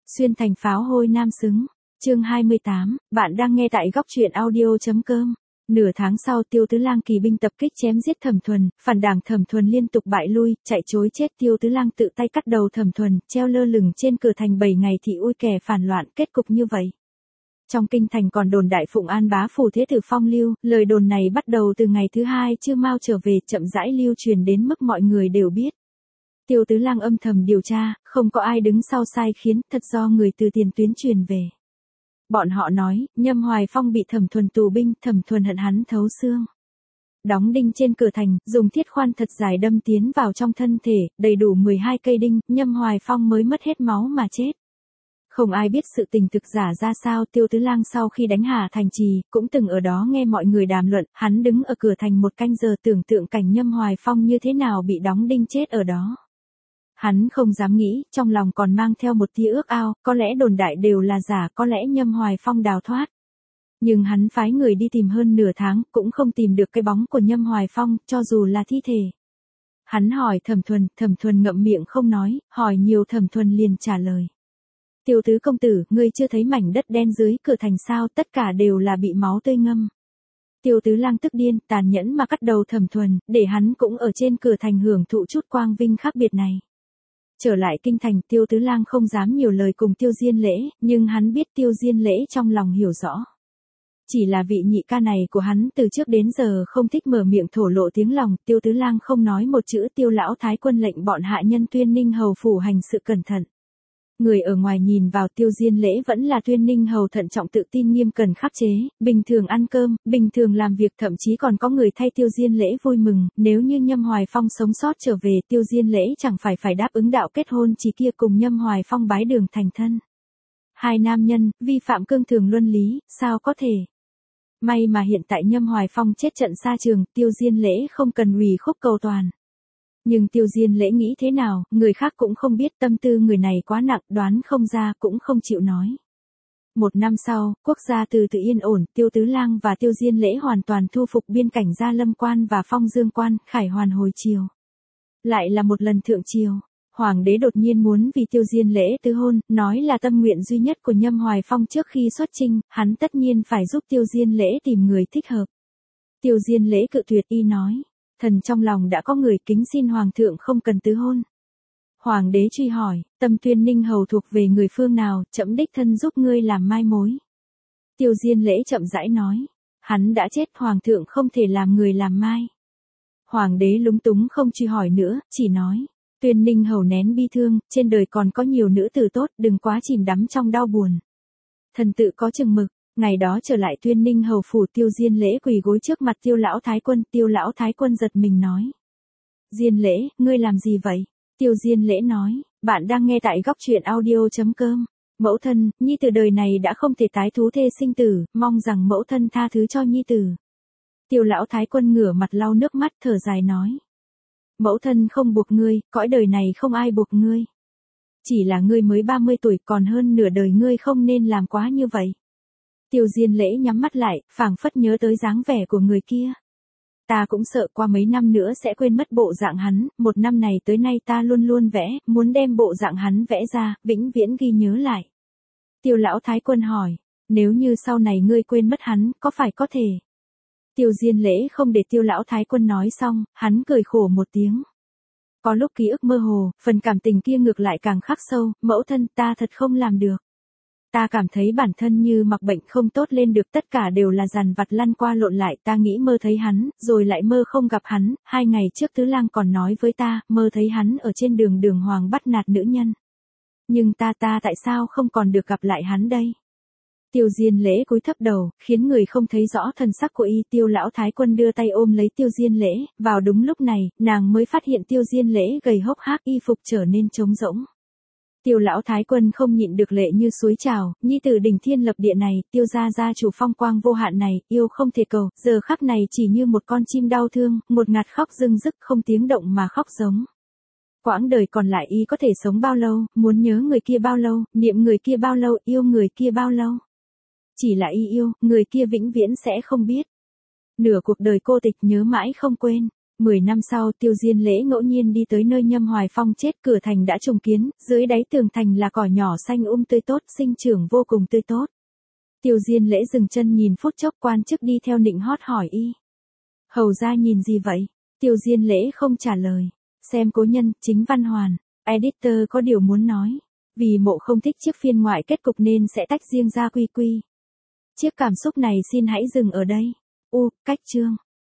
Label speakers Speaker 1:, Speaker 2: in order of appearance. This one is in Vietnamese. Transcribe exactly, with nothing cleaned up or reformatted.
Speaker 1: Xuyên thành pháo hôi nam xứng. Chương hai mươi tám, bạn đang nghe tại góc truyện audio.com. Nửa tháng sau Tiêu Tứ Lang kỳ binh tập kích chém giết Thẩm Thuần, phản đảng Thẩm Thuần liên tục bại lui, chạy trối chết. Tiêu Tứ Lang tự tay cắt đầu Thẩm Thuần, treo lơ lửng trên cửa thành bảy ngày thì ui kẻ phản loạn, kết cục như vậy. Trong kinh thành còn đồn đại Phụng An bá phủ thế tử phong lưu, lời đồn này bắt đầu từ ngày thứ hai Trương Mao trở về, chậm rãi lưu truyền đến mức mọi người đều biết. Tiêu Tứ Lang âm thầm điều tra, không có ai đứng sau sai khiến, thật do người từ tiền tuyến truyền về. Bọn họ nói, Nhâm Hoài Phong bị Thẩm Thuần tù binh, Thẩm Thuần hận hắn thấu xương. Đóng đinh trên cửa thành, dùng thiết khoan thật dài đâm tiến vào trong thân thể, đầy đủ mười hai cây đinh, Nhâm Hoài Phong mới mất hết máu mà chết. Không ai biết sự tình thực giả ra sao. Tiêu Tứ Lang sau khi đánh Hà Thành Trì, cũng từng ở đó nghe mọi người đàm luận, hắn đứng ở cửa thành một canh giờ tưởng tượng cảnh Nhâm Hoài Phong như thế nào bị đóng đinh chết ở đó. Hắn không dám nghĩ, trong lòng còn mang theo một tia ước ao, có lẽ đồn đại đều là giả, có lẽ Nhâm Hoài Phong đào thoát. Nhưng hắn phái người đi tìm hơn nửa tháng, cũng không tìm được cái bóng của Nhâm Hoài Phong, cho dù là thi thể. Hắn hỏi Thẩm Thuần, Thẩm Thuần ngậm miệng không nói, hỏi nhiều Thẩm Thuần liền trả lời. Tiêu tứ công tử, ngươi chưa thấy mảnh đất đen dưới cửa thành sao, tất cả đều là bị máu tươi ngâm. Tiêu Tứ Lang tức điên, tàn nhẫn mà cắt đầu Thẩm Thuần, để hắn cũng ở trên cửa thành hưởng thụ chút quang vinh khác biệt này. Trở lại kinh thành, Tiêu Tứ Lang không dám nhiều lời cùng Tiêu Diên Lễ, nhưng hắn biết Tiêu Diên Lễ trong lòng hiểu rõ. Chỉ là vị nhị ca này của hắn từ trước đến giờ không thích mở miệng thổ lộ tiếng lòng, Tiêu Tứ Lang không nói một chữ. Tiêu lão thái quân lệnh bọn hạ nhân Tuyên Ninh hầu phủ hành sự cẩn thận. Người ở ngoài nhìn vào Tiêu Diên Lễ vẫn là Tuyên Ninh hầu thận trọng tự tin nghiêm cẩn khắc chế, bình thường ăn cơm, bình thường làm việc, thậm chí còn có người thay Tiêu Diên Lễ vui mừng. Nếu như Nhâm Hoài Phong sống sót trở về, Tiêu Diên Lễ chẳng phải phải đáp ứng đạo kết hôn chỉ kia cùng Nhâm Hoài Phong bái đường thành thân. Hai nam nhân, vi phạm cương thường luân lý, sao có thể. May mà hiện tại Nhâm Hoài Phong chết trận xa trường, Tiêu Diên Lễ không cần ủy khúc cầu toàn. Nhưng Tiêu Diên Lễ nghĩ thế nào, người khác cũng không biết, tâm tư người này quá nặng, đoán không ra, cũng không chịu nói. Một năm sau, quốc gia từ từ yên ổn, Tiêu Tứ Lang và Tiêu Diên Lễ hoàn toàn thu phục biên cảnh Gia Lâm Quan và Phong Dương Quan, khải hoàn hồi triều. Lại là một lần thượng triều, Hoàng đế đột nhiên muốn vì Tiêu Diên Lễ tứ hôn, nói là tâm nguyện duy nhất của Nhâm Hoài Phong trước khi xuất chinh, hắn tất nhiên phải giúp Tiêu Diên Lễ tìm người thích hợp. Tiêu Diên Lễ cự tuyệt, y nói. Thần trong lòng đã có người, kính xin hoàng thượng không cần tứ hôn. Hoàng đế truy hỏi, Tâm Tuyên Ninh hầu thuộc về người phương nào, trẫm đích thân giúp ngươi làm mai mối. Tiêu Diên Lễ chậm rãi nói, hắn đã chết, hoàng thượng không thể làm người làm mai. Hoàng đế lúng túng không truy hỏi nữa, chỉ nói, Tuyên Ninh hầu nén bi thương, trên đời còn có nhiều nữ tử tốt, đừng quá chìm đắm trong đau buồn. Thần tự có chừng mực. Ngày đó trở lại Tuyên Ninh hầu phủ, Tiêu Diên Lễ quỳ gối trước mặt Tiêu lão thái quân. Tiêu lão thái quân giật mình nói, Diên Lễ, ngươi làm gì vậy? Tiêu Diên Lễ nói, bạn đang nghe tại góc truyện audio.com. Mẫu thân, nhi tử đời này đã không thể tái thú thê sinh tử, mong rằng mẫu thân tha thứ cho nhi tử. Tiêu lão thái quân ngửa mặt lau nước mắt, thở dài nói, mẫu thân không buộc ngươi, cõi đời này không ai buộc ngươi. Chỉ là ngươi mới ba mươi tuổi, còn hơn nửa đời ngươi không nên làm quá như vậy. Tiêu Diên Lễ nhắm mắt lại, phảng phất nhớ tới dáng vẻ của người kia. Ta cũng sợ qua mấy năm nữa sẽ quên mất bộ dạng hắn, một năm này tới nay ta luôn luôn vẽ, muốn đem bộ dạng hắn vẽ ra, vĩnh viễn ghi nhớ lại. Tiêu lão thái quân hỏi, nếu như sau này ngươi quên mất hắn, có phải có thể? Tiêu Diên Lễ không để Tiêu lão thái quân nói xong, hắn cười khổ một tiếng. Có lúc ký ức mơ hồ, phần cảm tình kia ngược lại càng khắc sâu, mẫu thân, ta thật không làm được. Ta cảm thấy bản thân như mặc bệnh không tốt lên được, tất cả đều là dằn vặt lăn qua lộn lại. Ta nghĩ mơ thấy hắn, rồi lại mơ không gặp hắn. Hai ngày trước Tứ Lang còn nói với ta, mơ thấy hắn ở trên đường đường hoàng bắt nạt nữ nhân. Nhưng ta ta tại sao không còn được gặp lại hắn đây? Tiêu Diên Lễ cúi thấp đầu, khiến người không thấy rõ thần sắc của y. Tiêu lão thái quân đưa tay ôm lấy Tiêu Diên Lễ, vào đúng lúc này, nàng mới phát hiện Tiêu Diên Lễ gầy hốc hác, y phục trở nên trống rỗng. Tiêu lão thái quân không nhịn được lệ như suối trào, nhi tử đỉnh thiên lập địa này, Tiêu gia gia chủ phong quang vô hạn này, yêu không thể cầu, giờ khắc này chỉ như một con chim đau thương, một ngạt khóc rưng rức, không tiếng động mà khóc giống. Quãng đời còn lại y có thể sống bao lâu, muốn nhớ người kia bao lâu, niệm người kia bao lâu, yêu người kia bao lâu. Chỉ là y yêu, người kia vĩnh viễn sẽ không biết. Nửa cuộc đời cô tịch nhớ mãi không quên. Mười năm sau Tiêu Diên Lễ ngẫu nhiên đi tới nơi Nhâm Hoài Phong chết, cửa thành đã trùng kiến, dưới đáy tường thành là cỏ nhỏ xanh um tươi tốt, sinh trưởng vô cùng tươi tốt. Tiêu Diên Lễ dừng chân nhìn phút chốc, quan chức đi theo nịnh hót hỏi y. Hầu ra nhìn gì vậy? Tiêu Diên Lễ không trả lời. Xem cố nhân, chính Văn Hoàn, editor có điều muốn nói. Vì mộ không thích chiếc phiên ngoại kết cục nên sẽ tách riêng ra quy quy. Chiếc cảm xúc này xin hãy dừng ở đây. U, cách chương.